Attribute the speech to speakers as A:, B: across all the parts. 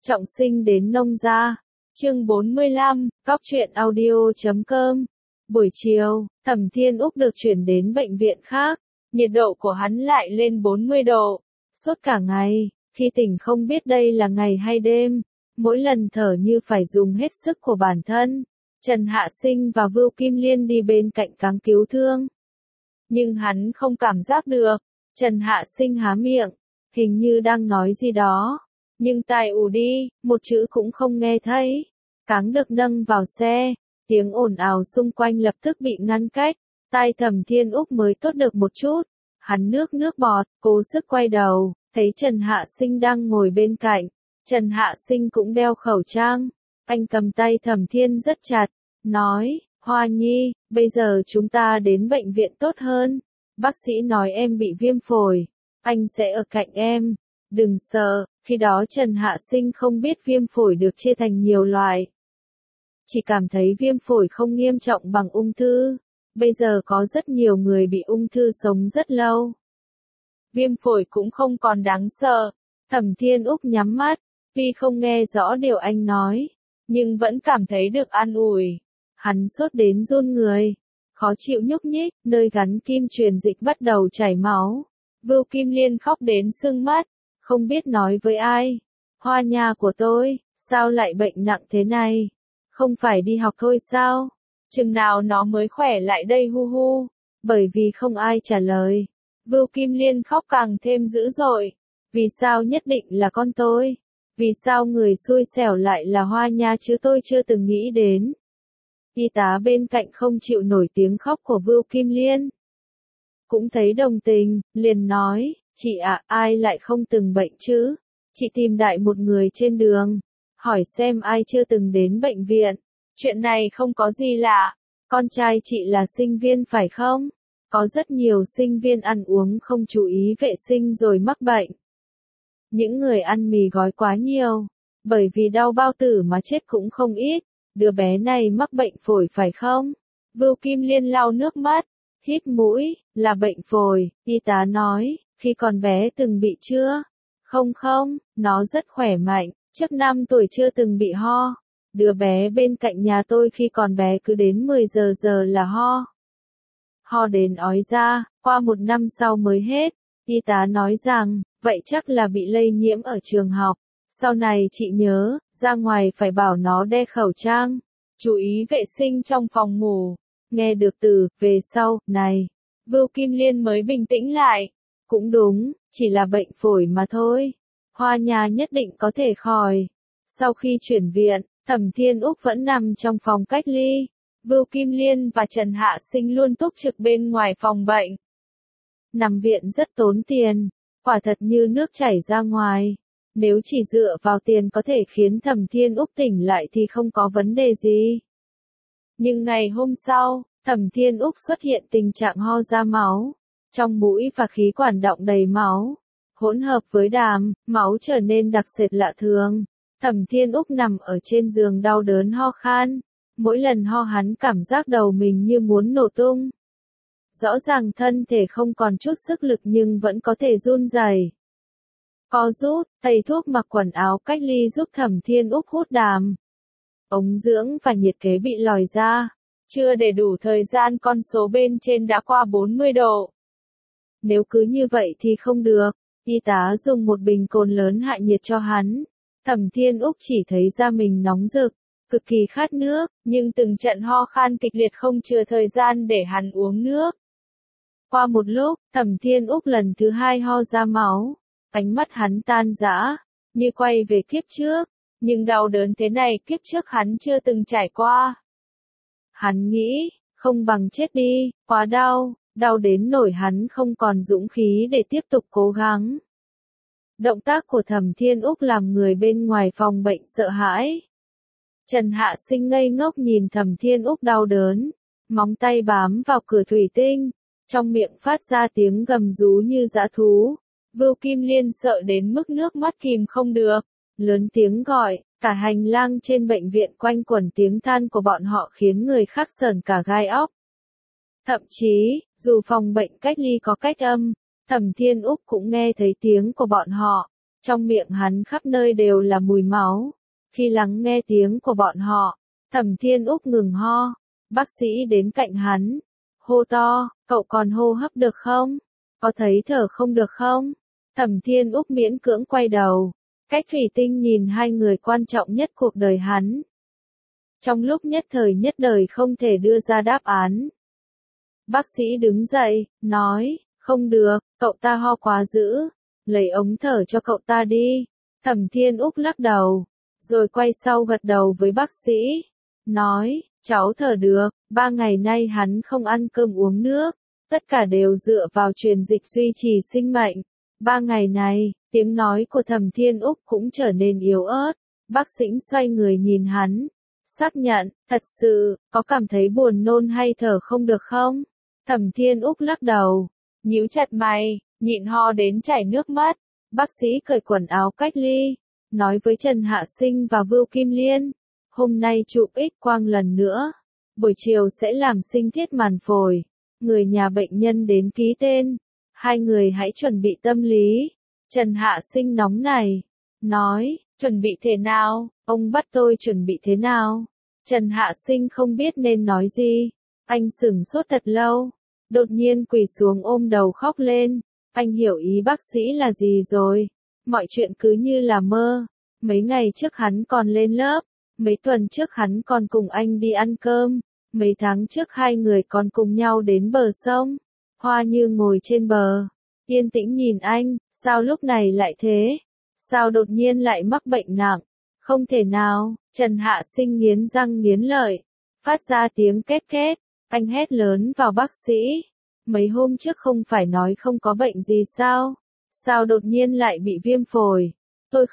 A: Trọng sinh đến nông gia. Chương 45, Cóc truyện audio.com. Buổi chiều, Thẩm Thiên Úc được chuyển đến bệnh viện khác. Nhiệt độ của hắn lại lên 40 độ. Sốt cả ngày, khi tỉnh không biết đây là ngày hay đêm. Mỗi lần thở như phải dùng hết sức của bản thân. Trần Hạ Sinh và Vưu Kim Liên đi bên cạnh cáng cứu thương. Nhưng hắn không cảm giác được. Trần Hạ Sinh há miệng, hình như đang nói gì đó. Nhưng tai ù đi, một chữ cũng không nghe thấy. Cáng được nâng vào xe, tiếng ồn ào xung quanh lập tức bị ngăn cách. Tai Thẩm Thiên Úc mới tốt được một chút. Hắn nước bọt, cố sức quay đầu, thấy Trần Hạ Sinh đang ngồi bên cạnh. Trần Hạ Sinh cũng đeo khẩu trang. Anh cầm tay Thẩm Thiên rất chặt, nói, Hoa Nhi, bây giờ chúng ta đến bệnh viện tốt hơn. Bác sĩ nói em bị viêm phổi, anh sẽ ở cạnh em. Đừng sợ, khi đó Trần Hạ Sinh không biết viêm phổi được chia thành nhiều loại. Chỉ cảm thấy viêm phổi không nghiêm trọng bằng ung thư. Bây giờ có rất nhiều người bị ung thư sống rất lâu. Viêm phổi cũng không còn đáng sợ. Thẩm Thiên Úc nhắm mắt, tuy không nghe rõ điều anh nói, nhưng vẫn cảm thấy được an ủi. Hắn sốt đến run người, khó chịu nhúc nhích, nơi gắn kim truyền dịch bắt đầu chảy máu. Vưu Kim Liên khóc đến sưng mắt, không biết nói với ai. Hoa nha của tôi, sao lại bệnh nặng thế này? Không phải đi học thôi sao? Chừng nào nó mới khỏe lại đây hu hu? Bởi vì không ai trả lời. Vưu Kim Liên khóc càng thêm dữ dội. Vì sao nhất định là con tôi? Vì sao người xui xẻo lại là Hoa nha chứ tôi chưa từng nghĩ đến? Y tá bên cạnh không chịu nổi tiếng khóc của Vưu Kim Liên. Cũng thấy đồng tình, liền nói, chị ạ, ai lại không từng bệnh chứ? Chị tìm đại một người trên đường, hỏi xem ai chưa từng đến bệnh viện. Chuyện này không có gì lạ, con trai chị là sinh viên phải không? Có rất nhiều sinh viên ăn uống không chú ý vệ sinh rồi mắc bệnh. Những người ăn mì gói quá nhiều, bởi vì đau bao tử mà chết cũng không ít. Đứa bé này mắc bệnh phổi phải không? Vưu Kim Liên lau nước mắt, hít mũi, là bệnh phổi, y tá nói, khi còn bé từng bị chưa? Không, nó rất khỏe mạnh, trước 5 tuổi chưa từng bị ho. Đứa bé bên cạnh nhà tôi khi còn bé cứ đến 10 giờ là ho. Ho đến ói ra, qua 1 năm sau mới hết. Y tá nói rằng, vậy chắc là bị lây nhiễm ở trường học. Sau này chị nhớ, ra ngoài phải bảo nó đeo khẩu trang, chú ý vệ sinh trong phòng ngủ. Nghe được từ, về sau, này, Vưu Kim Liên mới bình tĩnh lại. Cũng đúng, chỉ là bệnh phổi mà thôi. Hoa nha nhất định có thể khỏi. Sau khi chuyển viện, Thẩm Thiên Úc vẫn nằm trong phòng cách ly. Vưu Kim Liên và Trần Hạ Sinh luôn túc trực bên ngoài phòng bệnh. Nằm viện rất tốn tiền, quả thật như nước chảy ra ngoài. Nếu chỉ dựa vào tiền có thể khiến Thẩm Thiên Úc tỉnh lại thì không có vấn đề gì. Nhưng ngày hôm sau, Thẩm Thiên Úc xuất hiện tình trạng ho ra máu. Trong mũi và khí quản đọng đầy máu. Hỗn hợp với đàm, máu trở nên đặc sệt lạ thường. Thẩm Thiên Úc nằm ở trên giường đau đớn ho khan. Mỗi lần ho hắn cảm giác đầu mình như muốn nổ tung. Rõ ràng thân thể không còn chút sức lực nhưng vẫn có thể run rẩy. Co rút, tẩy thuốc mặc quần áo cách ly giúp Thẩm Thiên Úc hút đàm. Ống dưỡng và nhiệt kế bị lòi ra. Chưa để đủ thời gian con số bên trên đã qua 40 độ. Nếu cứ như vậy thì không được. Y tá dùng một bình cồn lớn hạ nhiệt cho hắn. Thẩm Thiên Úc chỉ thấy da mình nóng rực, cực kỳ khát nước, nhưng từng trận ho khan kịch liệt không chừa thời gian để hắn uống nước. Qua một lúc, Thẩm Thiên Úc lần thứ 2 ho ra máu. Ánh mắt hắn tan rã, như quay về kiếp trước, nhưng đau đớn thế này kiếp trước hắn chưa từng trải qua. Hắn nghĩ, không bằng chết đi, quá đau, đau đến nỗi hắn không còn dũng khí để tiếp tục cố gắng. Động tác của Thẩm Thiên Úc làm người bên ngoài phòng bệnh sợ hãi. Trần Hạ Sinh ngây ngốc nhìn Thẩm Thiên Úc đau đớn, móng tay bám vào cửa thủy tinh, trong miệng phát ra tiếng gầm rú như dã thú. Vưu Kim Liên sợ đến mức nước mắt kìm không được, lớn tiếng gọi, cả hành lang trên bệnh viện quanh quẩn tiếng than của bọn họ khiến người khác sởn cả gai óc. Thậm chí, dù phòng bệnh cách ly có cách âm, Thẩm Thiên Úc cũng nghe thấy tiếng của bọn họ. Trong miệng hắn khắp nơi đều là mùi máu. Khi lắng nghe tiếng của bọn họ, Thẩm Thiên Úc ngừng ho. Bác sĩ đến cạnh hắn, hô to, cậu còn hô hấp được không? Có thấy thở không được không? Thẩm Thiên Úc miễn cưỡng quay đầu. Cách thủy tinh nhìn hai người quan trọng nhất cuộc đời hắn. Trong lúc nhất thời nhất đời không thể đưa ra đáp án. Bác sĩ đứng dậy, nói, không được, cậu ta ho quá dữ, lấy ống thở cho cậu ta đi. Thẩm Thiên Úc lắc đầu, rồi quay sau gật đầu với bác sĩ, nói, cháu thở được, 3 ngày nay hắn không ăn cơm uống nước, tất cả đều dựa vào truyền dịch duy trì sinh mệnh. 3 ngày này, tiếng nói của Thẩm Thiên Úc cũng trở nên yếu ớt, bác sĩ xoay người nhìn hắn, xác nhận, thật sự, có cảm thấy buồn nôn hay thở không được không? Thẩm Thiên Úc lắc đầu, nhíu chặt mày, nhịn ho đến chảy nước mắt. Bác sĩ cởi quần áo cách ly, nói với Trần Hạ Sinh và Vưu Kim Liên, hôm nay chụp X-quang lần nữa, buổi chiều sẽ làm sinh thiết màng phổi, người nhà bệnh nhân đến ký tên, hai người hãy chuẩn bị tâm lý. Trần Hạ Sinh nóng này, nói, chuẩn bị thế nào, ông bắt tôi chuẩn bị thế nào? Trần Hạ Sinh không biết nên nói gì, anh sửng sốt thật lâu, đột nhiên quỳ xuống ôm đầu khóc lên, anh hiểu ý bác sĩ là gì rồi, mọi chuyện cứ như là mơ, mấy ngày trước hắn còn lên lớp, mấy tuần trước hắn còn cùng anh đi ăn cơm, mấy tháng trước hai người còn cùng nhau đến bờ sông, Hoa Như ngồi trên bờ, yên tĩnh nhìn anh, sao lúc này lại thế, sao đột nhiên lại mắc bệnh nặng, không thể nào, Trần Hạ Sinh nghiến răng nghiến lợi, phát ra tiếng két két, anh hét lớn vào bác sĩ, mấy hôm trước không phải nói không có bệnh gì sao, sao đột nhiên lại bị viêm phổi, tôi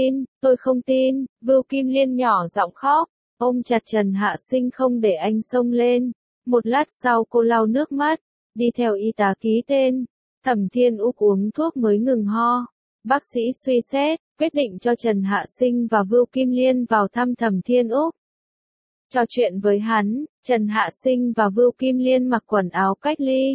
A: không tin, Vưu Kim Liên nhỏ giọng khóc, ôm chặt Trần Hạ Sinh không để anh xông lên, một lát sau cô lau nước mắt, đi theo y tá ký tên, Thẩm Thiên Úc uống thuốc mới ngừng ho, bác sĩ suy xét, quyết định cho Trần Hạ Sinh và Vưu Kim Liên vào thăm Thẩm Thiên Úc. Trò chuyện với hắn, Trần Hạ Sinh và Vưu Kim Liên mặc quần áo cách ly,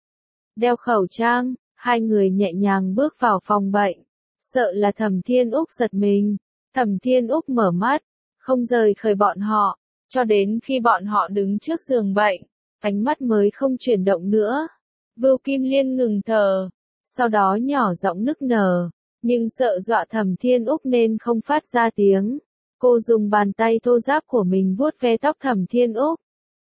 A: đeo khẩu trang, hai người nhẹ nhàng bước vào phòng bệnh, sợ là Thẩm Thiên Úc giật mình. Thẩm Thiên Úc mở mắt, không rời khỏi bọn họ, cho đến khi bọn họ đứng trước giường bệnh, ánh mắt mới không chuyển động nữa. Vưu Kim Liên ngừng thở, sau đó nhỏ giọng nức nở, nhưng sợ dọa Thẩm Thiên Úc nên không phát ra tiếng. Cô dùng bàn tay thô ráp của mình vuốt ve tóc Thẩm Thiên Úc.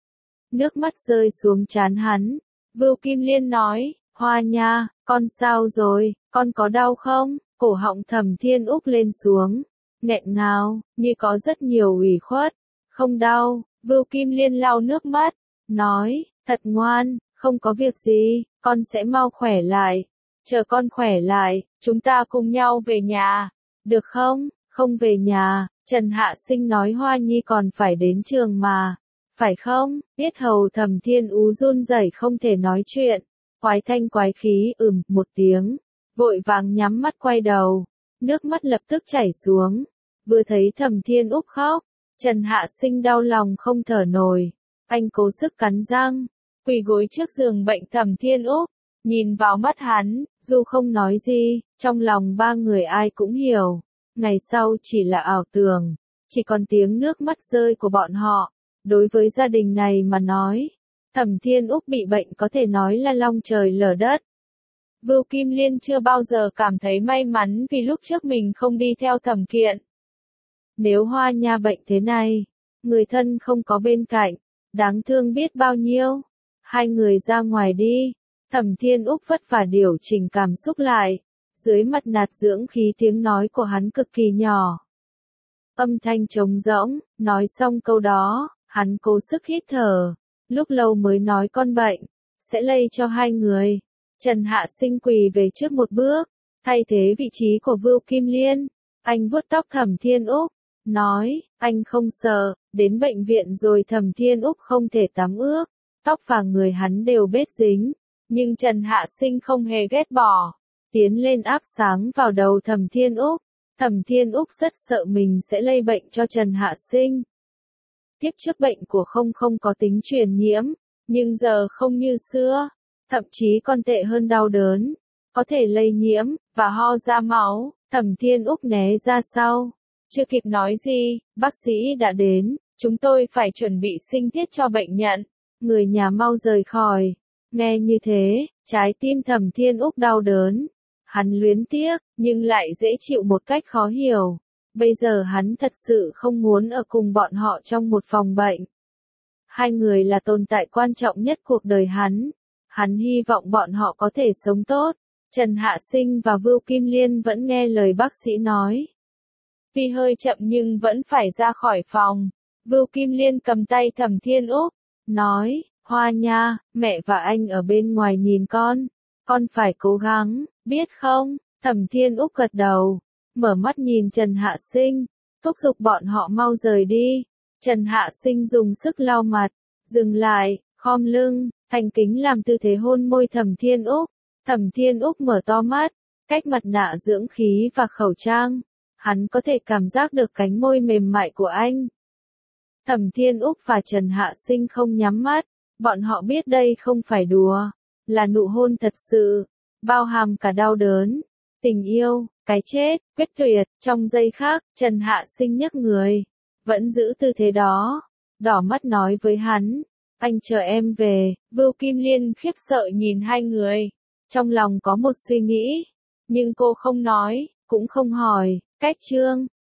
A: Nước mắt rơi xuống trán hắn. Vưu Kim Liên nói, Hoa nha, con sao rồi, con có đau không? Cổ họng Thẩm Thiên Úc lên xuống, nghẹn ngào, như có rất nhiều ủy khuất. Không đau, Vưu Kim Liên lau nước mắt, nói, thật ngoan, không có việc gì, con sẽ mau khỏe lại. Chờ con khỏe lại, chúng ta cùng nhau về nhà, được không? Không về nhà, Trần Hạ Sinh nói Hoa Nhi còn phải đến trường mà, phải không? Tiết hầu Thẩm Thiên Ú run rẩy không thể nói chuyện, quái thanh quái khí một tiếng, vội vàng nhắm mắt quay đầu, nước mắt lập tức chảy xuống, vừa thấy Thẩm Thiên Úc khóc, Trần Hạ Sinh đau lòng không thở nổi, anh cố sức cắn răng, quỳ gối trước giường bệnh Thẩm Thiên Úc, nhìn vào mắt hắn, dù không nói gì, trong lòng ba người ai cũng hiểu. Ngày sau chỉ là ảo tưởng, chỉ còn tiếng nước mắt rơi của bọn họ. Đối với gia đình này mà nói, Thẩm Thiên Úc bị bệnh có thể nói là long trời lở đất. Vưu Kim Liên chưa bao giờ cảm thấy may mắn vì lúc trước mình không đi theo Thẩm Kiện. Nếu Hoa Nha bệnh thế này, người thân không có bên cạnh, đáng thương biết bao nhiêu. Hai người ra ngoài đi, Thẩm Thiên Úc vất vả điều chỉnh cảm xúc lại. Dưới mặt nạt dưỡng khí tiếng nói của hắn cực kỳ nhỏ. Âm thanh trống rỗng, nói xong câu đó, hắn cố sức hít thở, lúc lâu mới nói con bệnh, sẽ lây cho hai người. Trần Hạ Sinh quỳ về trước một bước, thay thế vị trí của Vưu Kim Liên, anh vuốt tóc Thẩm Thiên Úc, nói, anh không sợ, đến bệnh viện rồi Thẩm Thiên Úc không thể tắm ướt, tóc và người hắn đều bết dính, nhưng Trần Hạ Sinh không hề ghét bỏ. Tiến lên áp sáng vào đầu Thẩm Thiên Úc. Thẩm Thiên Úc rất sợ mình sẽ lây bệnh cho Trần Hạ Sinh. Kiếp trước bệnh của không có tính truyền nhiễm, nhưng giờ không như xưa, thậm chí còn tệ hơn đau đớn. có thể lây nhiễm, và ho ra máu. Thẩm Thiên Úc né ra sau. Chưa kịp nói gì, bác sĩ đã đến, chúng tôi phải chuẩn bị sinh thiết cho bệnh nhân. Người nhà mau rời khỏi. Nghe như thế, trái tim Thẩm Thiên Úc đau đớn. Hắn luyến tiếc, nhưng lại dễ chịu một cách khó hiểu. Bây giờ hắn thật sự không muốn ở cùng bọn họ trong một phòng bệnh. Hai người là tồn tại quan trọng nhất cuộc đời hắn. Hắn hy vọng bọn họ có thể sống tốt. Trần Hạ Sinh và Vưu Kim Liên vẫn nghe lời bác sĩ nói. Tuy hơi chậm nhưng vẫn phải ra khỏi phòng. Vưu Kim Liên cầm tay Thẩm Thiên Úc, nói, Hoa nha, mẹ và anh ở bên ngoài nhìn con phải cố gắng, biết không? Thẩm Thiên Úc gật đầu, mở mắt nhìn Trần Hạ Sinh, thúc giục bọn họ mau rời đi. Trần Hạ Sinh dùng sức lau mặt, dừng lại, khom lưng, thành kính làm tư thế hôn môi Thẩm Thiên Úc. Thẩm Thiên Úc mở to mắt, cách mặt nạ dưỡng khí và khẩu trang, hắn có thể cảm giác được cánh môi mềm mại của anh. Thẩm Thiên Úc và Trần Hạ Sinh không nhắm mắt, bọn họ biết đây không phải đùa, là nụ hôn thật sự, bao hàm cả đau đớn, tình yêu, cái chết, quyết tuyệt. Trong giây khác, Trần Hạ Sinh nhấc người, vẫn giữ tư thế đó, đỏ mắt nói với hắn, anh chờ em về. Vưu Kim Liên khiếp sợ nhìn hai người, trong lòng có một suy nghĩ, nhưng cô không nói, cũng không hỏi. Cách chương